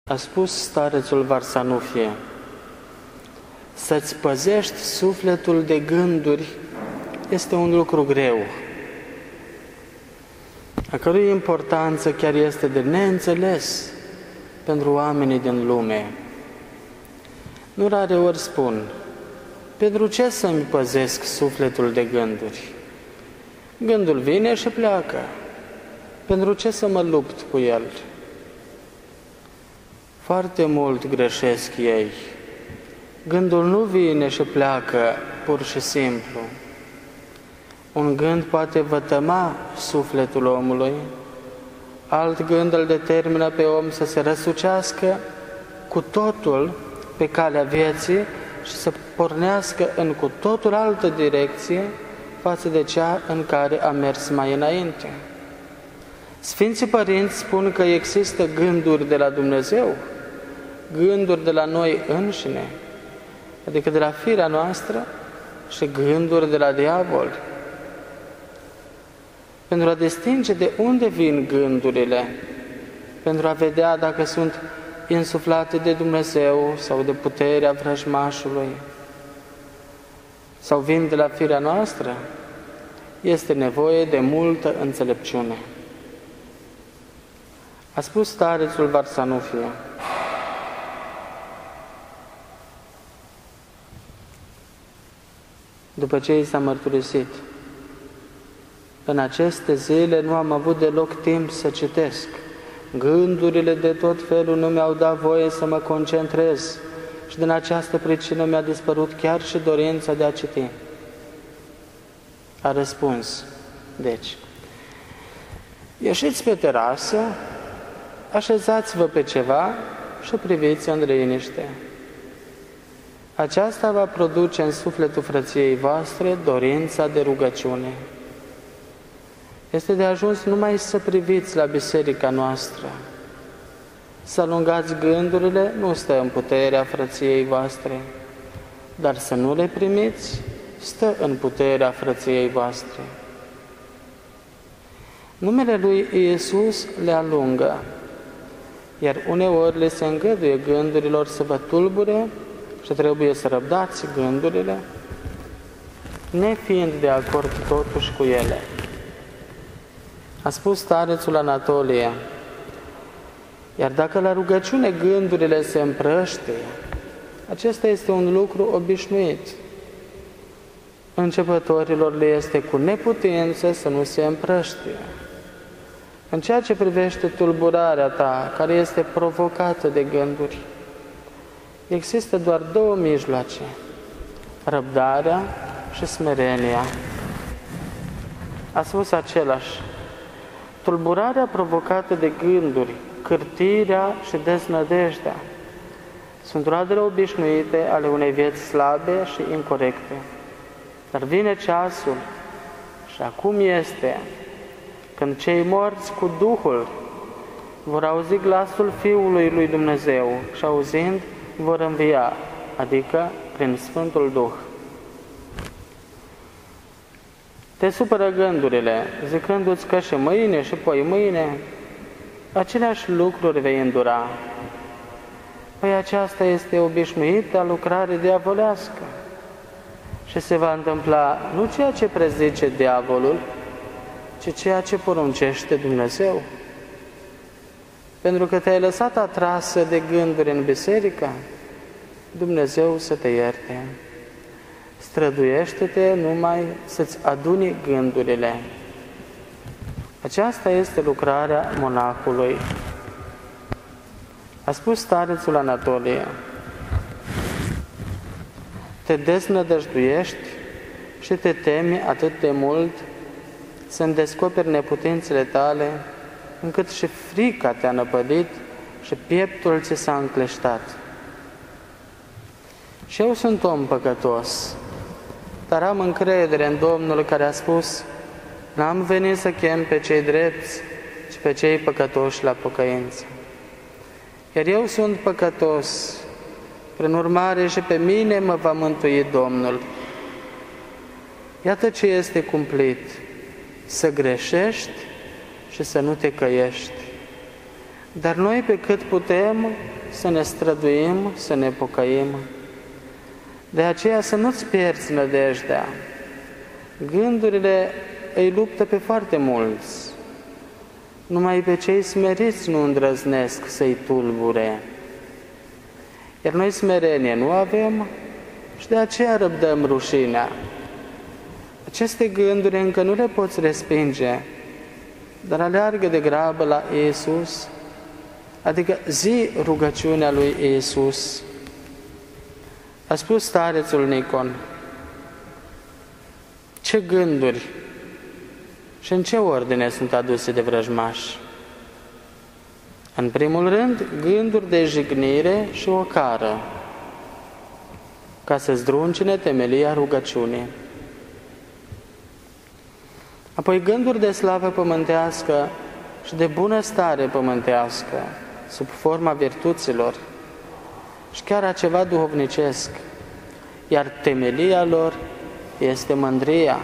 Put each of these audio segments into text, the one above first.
A spus starețul Varsanufie: să-ți păzești sufletul de gânduri este un lucru greu, a cărui importanță chiar este de neînțeles pentru oamenii din lume. Nu rare ori spun: pentru ce să-mi păzesc sufletul de gânduri? Gândul vine și pleacă. Pentru ce să mă lupt cu el? Foarte mult greșesc ei. Gândul nu vine și pleacă pur și simplu. Un gând poate vătăma sufletul omului, alt gând îl determină pe om să se răsucească cu totul pe calea vieții și să pornească în cu totul altă direcție față de cea în care a mers mai înainte. Sfinții Părinți spun că există gânduri de la Dumnezeu, gânduri de la noi înșine, adică de la firea noastră, și gânduri de la diavol. Pentru a distinge de unde vin gândurile, pentru a vedea dacă sunt insuflate de Dumnezeu sau de puterea vrăjmașului, sau vin de la firea noastră, este nevoie de multă înțelepciune. A spus starețul Varsanufie: după ce i s-a mărturisit: în aceste zile nu am avut deloc timp să citesc, gândurile de tot felul nu mi-au dat voie să mă concentrez și din această pricină mi-a dispărut chiar și dorința de a citi. A răspuns: deci, ieșiți pe terasă, așezați-vă pe ceva și priviți în liniște. Aceasta va produce în sufletul frăției voastre dorința de rugăciune. Este de ajuns numai să priviți la biserica noastră. Să alungați gândurile nu stă în puterea frăției voastre, dar să nu le primiți stă în puterea frăției voastre. Numele lui Iisus le alungă, iar uneori le se îngăduie gândurilor să vă tulbure și trebuie să răbdați gândurile, nefiind de acord totuși cu ele. A spus starețul Anatolie: iar dacă la rugăciune gândurile se împrăștie, acesta este un lucru obișnuit. Începătorilor le este cu neputință să nu se împrăștie. În ceea ce privește tulburarea ta, care este provocată de gânduri, există doar două mijloace: răbdarea și smerenia. A spus același: tulburarea provocată de gânduri, cârtirea și deznădejdea sunt roadele obișnuite ale unei vieți slabe și incorecte. Dar vine ceasul, și acum este, când cei morți cu Duhul vor auzi glasul Fiului lui Dumnezeu și auzind vor învia, adică prin Sfântul Duh. Te supără gândurile, zicându-ți că și mâine și poi mâine aceleași lucruri vei îndura. Păi aceasta este obișnuită lucrare diavolească și se va întâmpla nu ceea ce prezice diavolul, ci ceea ce poruncește Dumnezeu. Pentru că te-ai lăsat atrasă de gânduri în biserică, Dumnezeu să te ierte. Străduiește-te numai să-ți aduni gândurile. Aceasta este lucrarea monahului. A spus starețul Anatolie: te deznădăjduiești și te temi atât de mult să-mi descoperi neputințele tale, încât și frica te-a năpădit și pieptul ți s-a încleștat. Și eu sunt om păcătos, dar am încredere în Domnul care a spus: n-am venit să chem pe cei drepți, ci pe cei păcătoși la pocăință. Iar eu sunt păcătos, prin urmare și pe mine mă va mântui Domnul. Iată ce este cumplit: să greșești și să nu te căiești. Dar noi, pe cât putem, să ne străduim, să ne pocăim. De aceea să nu-ți pierzi nădejdea. Gândurile îi luptă pe foarte mulți. Numai pe cei smeriți nu îndrăznesc să-i tulbure. Iar noi smerenie nu avem și de aceea răbdăm rușinea. Aceste gânduri încă nu le poți respinge, dar aleargă de grabă la Iisus, adică zi rugăciunea lui Iisus. A spus starețul Nicon: ce gânduri și în ce ordine sunt aduse de vrăjmași? În primul rând, gânduri de jignire și ocară, ca să zdruncine temelia rugăciunii. Apoi gânduri de slavă pământească și de bunăstare pământească, sub forma virtuților, și chiar a ceva duhovnicesc, iar temelia lor este mândria.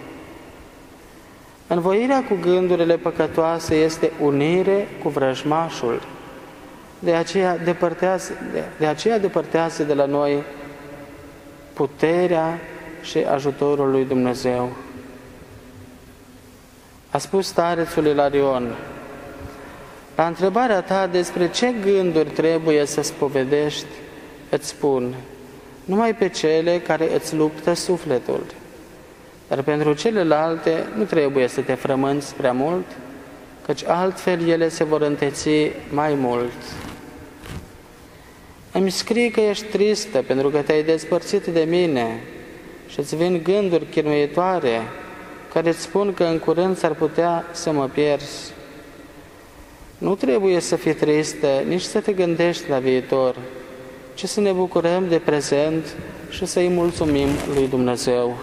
Învoirea cu gândurile păcătoase este unire cu vrăjmașul, de aceea depărtează de la noi puterea și ajutorul lui Dumnezeu. A spus starețul Ilarion: la întrebarea ta despre ce gânduri trebuie să spovedești, îți spun, numai pe cele care îți luptă sufletul. Dar pentru celelalte nu trebuie să te frămânți prea mult, căci altfel ele se vor înteți mai mult. Îmi scrii că ești tristă pentru că te-ai despărțit de mine și îți vin gânduri chinuitoare care îți spun că în curând s-ar putea să mă pierzi. Nu trebuie să fii tristă, nici să te gândești la viitor, ci să ne bucurăm de prezent și să-i mulțumim lui Dumnezeu.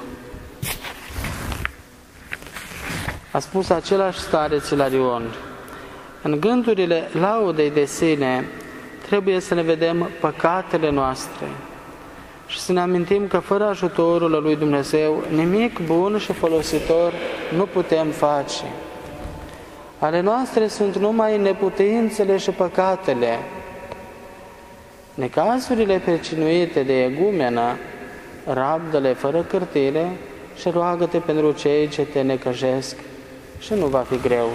A spus același stareț Ilarion: în gândurile laudei de sine trebuie să ne vedem păcatele noastre și să ne amintim că fără ajutorul lui Dumnezeu nimic bun și folositor nu putem face. Ale noastre sunt numai neputințele și păcatele. Necazurile pricinuite de egumenă, rabdă-le fără cârtire și roagă-te pentru cei ce te necăjesc și nu va fi greu.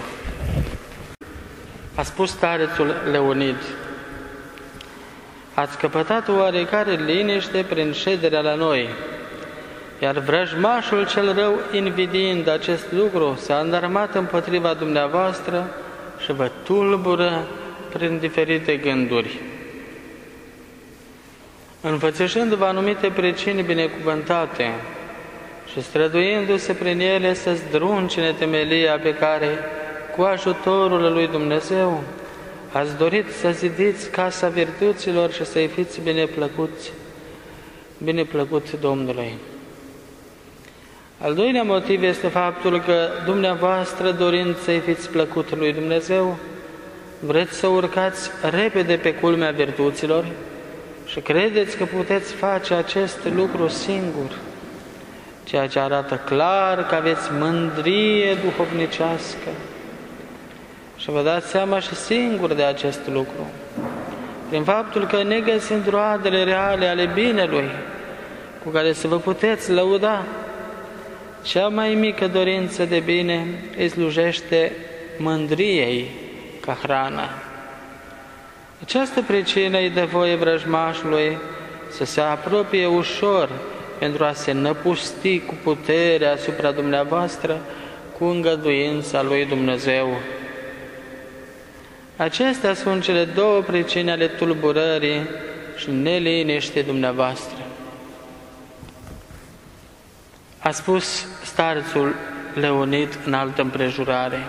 A spus starețul Leonid: ați căpătat oarecare liniște prin șederea la noi, iar vrăjmașul cel rău, invidiind acest lucru, s-a înarmat împotriva dumneavoastră și vă tulbură prin diferite gânduri. Înfățișându-vă anumite pricini binecuvântate și străduindu-se prin ele să zdruncine temelia pe care, cu ajutorul lui Dumnezeu, ați dorit să zidiți casa virtuților și să-i fiți bineplăcuți Domnului. Al doilea motiv este faptul că dumneavoastră, dorind să-i fiți plăcut lui Dumnezeu, vreți să urcați repede pe culmea virtuților și credeți că puteți face acest lucru singur, ceea ce arată clar că aveți mândrie duhovnicească. Și vă dați seama și singur de acest lucru, prin faptul că, negăsind roadele reale ale binelui cu care să vă puteți lăuda, cea mai mică dorință de bine îi slujește mândriei ca hrană. Această pricină îi dă voie vrăjmașului să se apropie ușor pentru a se năpusti cu putere asupra dumneavoastră, cu îngăduința lui Dumnezeu. Acestea sunt cele două pricini ale tulburării și neliniștii dumneavoastră. A spus starețul Leonid în altă împrejurare: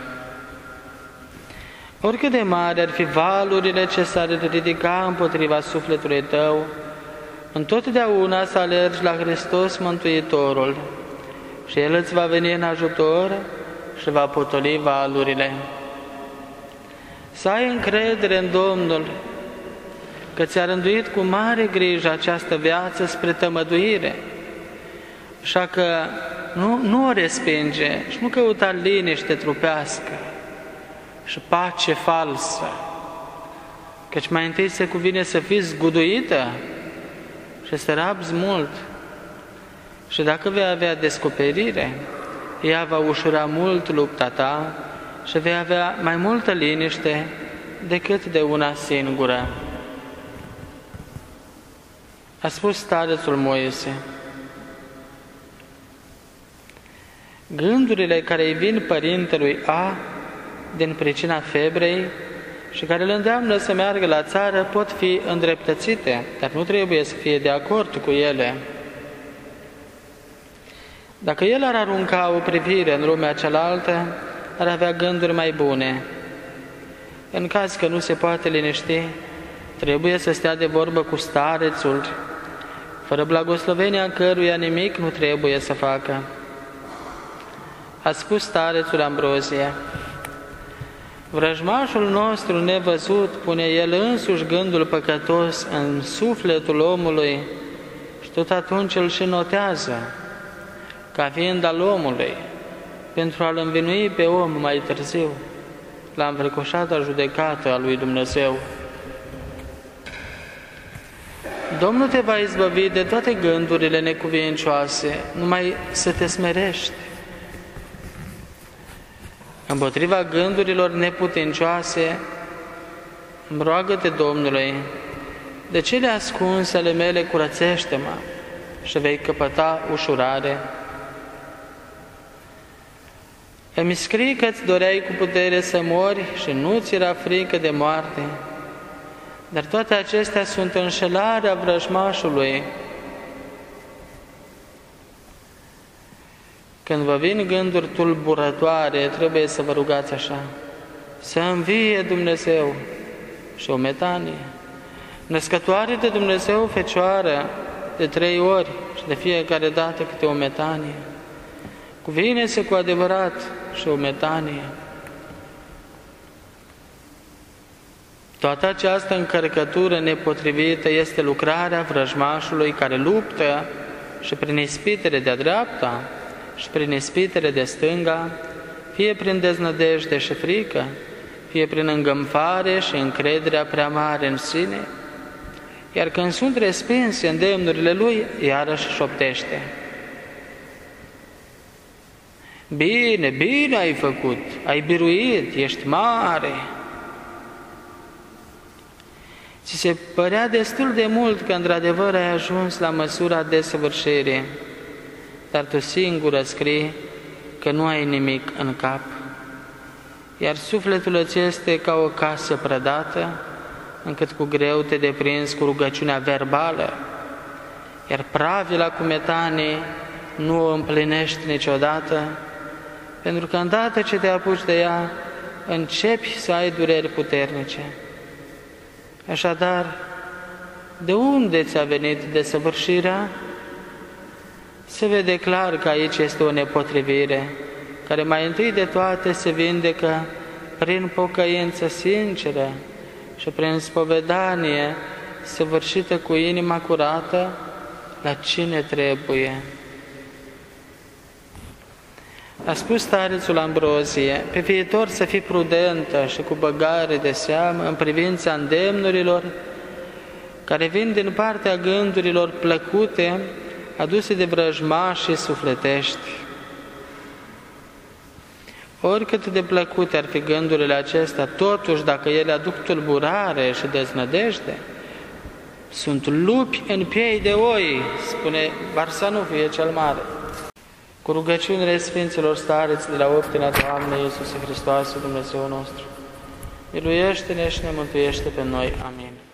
oricât de mari ar fi valurile ce s-ar ridica împotriva sufletului tău, întotdeauna să alergi la Hristos Mântuitorul și El îți va veni în ajutor și va potoli valurile. Să ai încredere în Domnul, că ți-a rânduit cu mare grijă această viață spre tămăduire, așa că nu o respinge și nu căuta liniște trupească și pace falsă, Căci mai întâi se cuvine să fii zguduită și să rabzi mult. Și dacă vei avea descoperire, ea va ușura mult lupta ta și vei avea mai multă liniște decât de una singură. A spus starețul Moise: gândurile care îi vin părintelui A din pricina febrei și care îl îndeamnă să meargă la țară pot fi îndreptățite, dar nu trebuie să fie de acord cu ele. Dacă el ar arunca o privire în lumea cealaltă, ar avea gânduri mai bune. În caz că nu se poate liniști, trebuie să stea de vorbă cu starețul, fără blagoslovenia căruia nimic nu trebuie să facă. A spus starețul Ambrozie: vrăjmașul nostru nevăzut pune el însuși gândul păcătos în sufletul omului și tot atunci îl și notează, ca fiind al omului, pentru a-l învinui pe om mai târziu la înfricoșata judecată a lui Dumnezeu. Domnul te va izbăvi de toate gândurile necuvincioase, numai să te smerești. Împotriva gândurilor neputincioase, roagă-te Domnului: de cele ascunse ale mele curățește-mă și vei căpăta ușurare. Îmi scrii că-ți doreai cu putere să mori și nu ți era frică de moarte, dar toate acestea sunt înșelarea vrăjmașului. Când vă vin gânduri tulburătoare, trebuie să vă rugați așa: să învie Dumnezeu și o metanie, născătoare de Dumnezeu Fecioară de 3 ori și de fiecare dată câte o metanie, cuvine-se cu adevărat și o metanie. Toată această încărcătură nepotrivită este lucrarea vrăjmașului care luptă și prin ispitele de-a dreapta și prin ispitele de stânga, fie prin deznădejde și frică, fie prin îngânfare și încrederea prea mare în sine, iar când sunt respinse îndemnurile lui, iarăși șoptește: bine, bine ai făcut, ai biruit, ești mare. Ți se părea destul de mult că într-adevăr ai ajuns la măsura desăvârșirii, dar tu singură scrii că nu ai nimic în cap, iar sufletul îți este ca o casă prădată, încât cu greu te deprinzi cu rugăciunea verbală, iar pravila cu metanii nu o împlinești niciodată, pentru că îndată ce te apuci de ea, începi să ai dureri puternice. Așadar, de unde ți-a venit desăvârșirea? Se vede clar că aici este o nepotrivire, care mai întâi de toate se vindecă prin pocăință sinceră și prin spovedanie săvârșită cu inima curată la cine trebuie. A spus starețul Ambrozie: pe viitor să fii prudentă și cu băgare de seamă în privința îndemnurilor care vin din partea gândurilor plăcute aduse de vrăjmași sufletești. Oricât de plăcute ar fi gândurile acestea, totuși, dacă ele aduc tulburare și deznădejde, sunt lupi în piei de oi, spune Barsanufie cel Mare. Cu rugăciunile Sfinților Stareți de la Optina Doamne Iisuse Hristoase, Dumnezeu nostru, miluiește-ne și ne mântuiește pe noi. Amin.